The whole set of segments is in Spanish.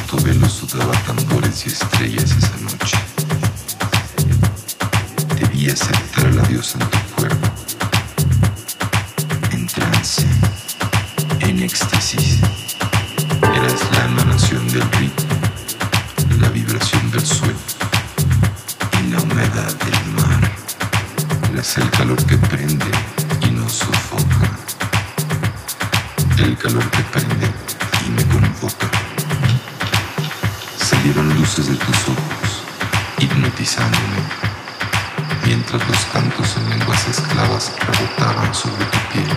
Tu velo sudaba tambores y estrellas esa noche. Debí aceptar al adiós en tu cuerpo. En trance, en éxtasis. Eras la emanación del ritmo, la vibración del suelo y la humedad del mar. Eras el calor que prende y nos sofoca. El calor que prende y me convoca. Salieron luces de tus ojos, hipnotizándome, mientras los cantos en lenguas esclavas rebotaban sobre tu piel.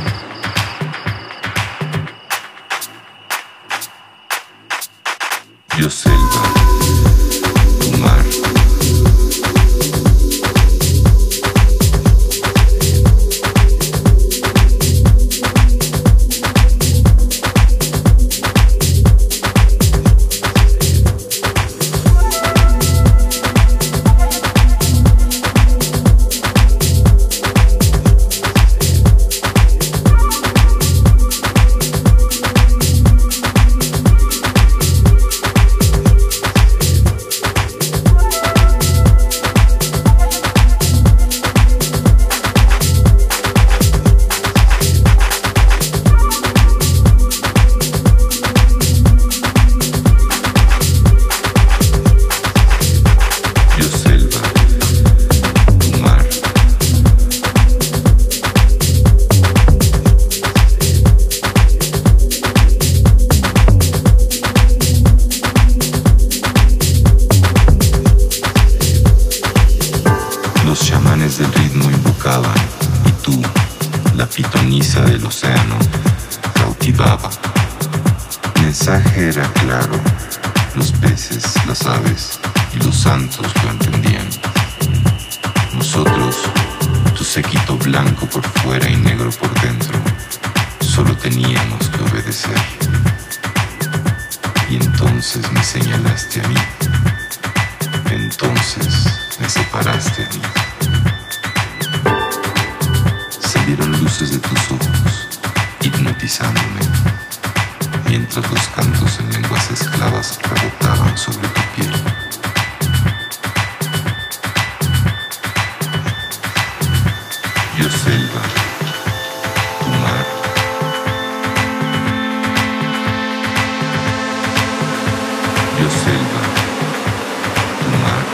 Yo selva, tu mar. Del océano cautivaba. El mensaje era claro. Los peces, las aves y los santos lo entendían. Nosotros, tu séquito blanco por fuera y negro por dentro, solo teníamos que obedecer. Y entonces me señalaste a mí. Entonces me separaste a mí. Salieron luces de tus ojos, hipnotizándome, mientras los cantos en lenguas esclavas rebotaban sobre tu piel. Yo selva, tu mar. Yo selva, tu mar.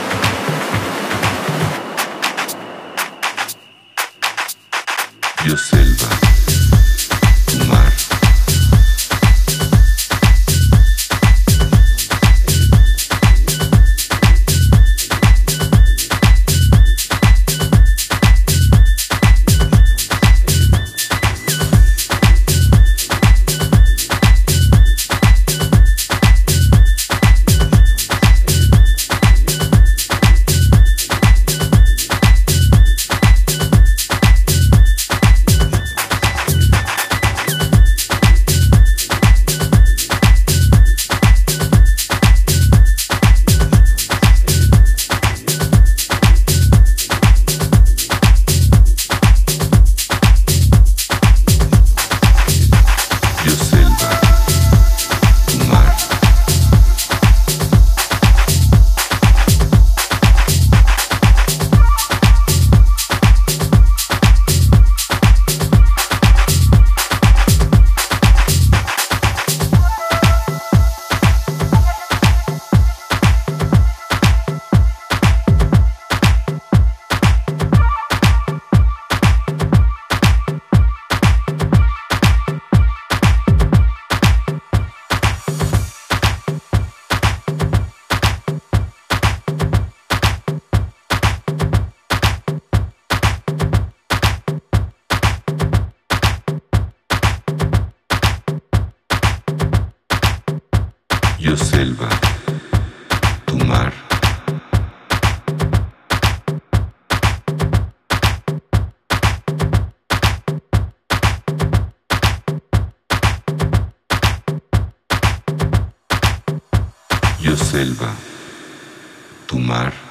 Yo selva, tu mar. Yo selva, tu mar. Yo selva, tu mar.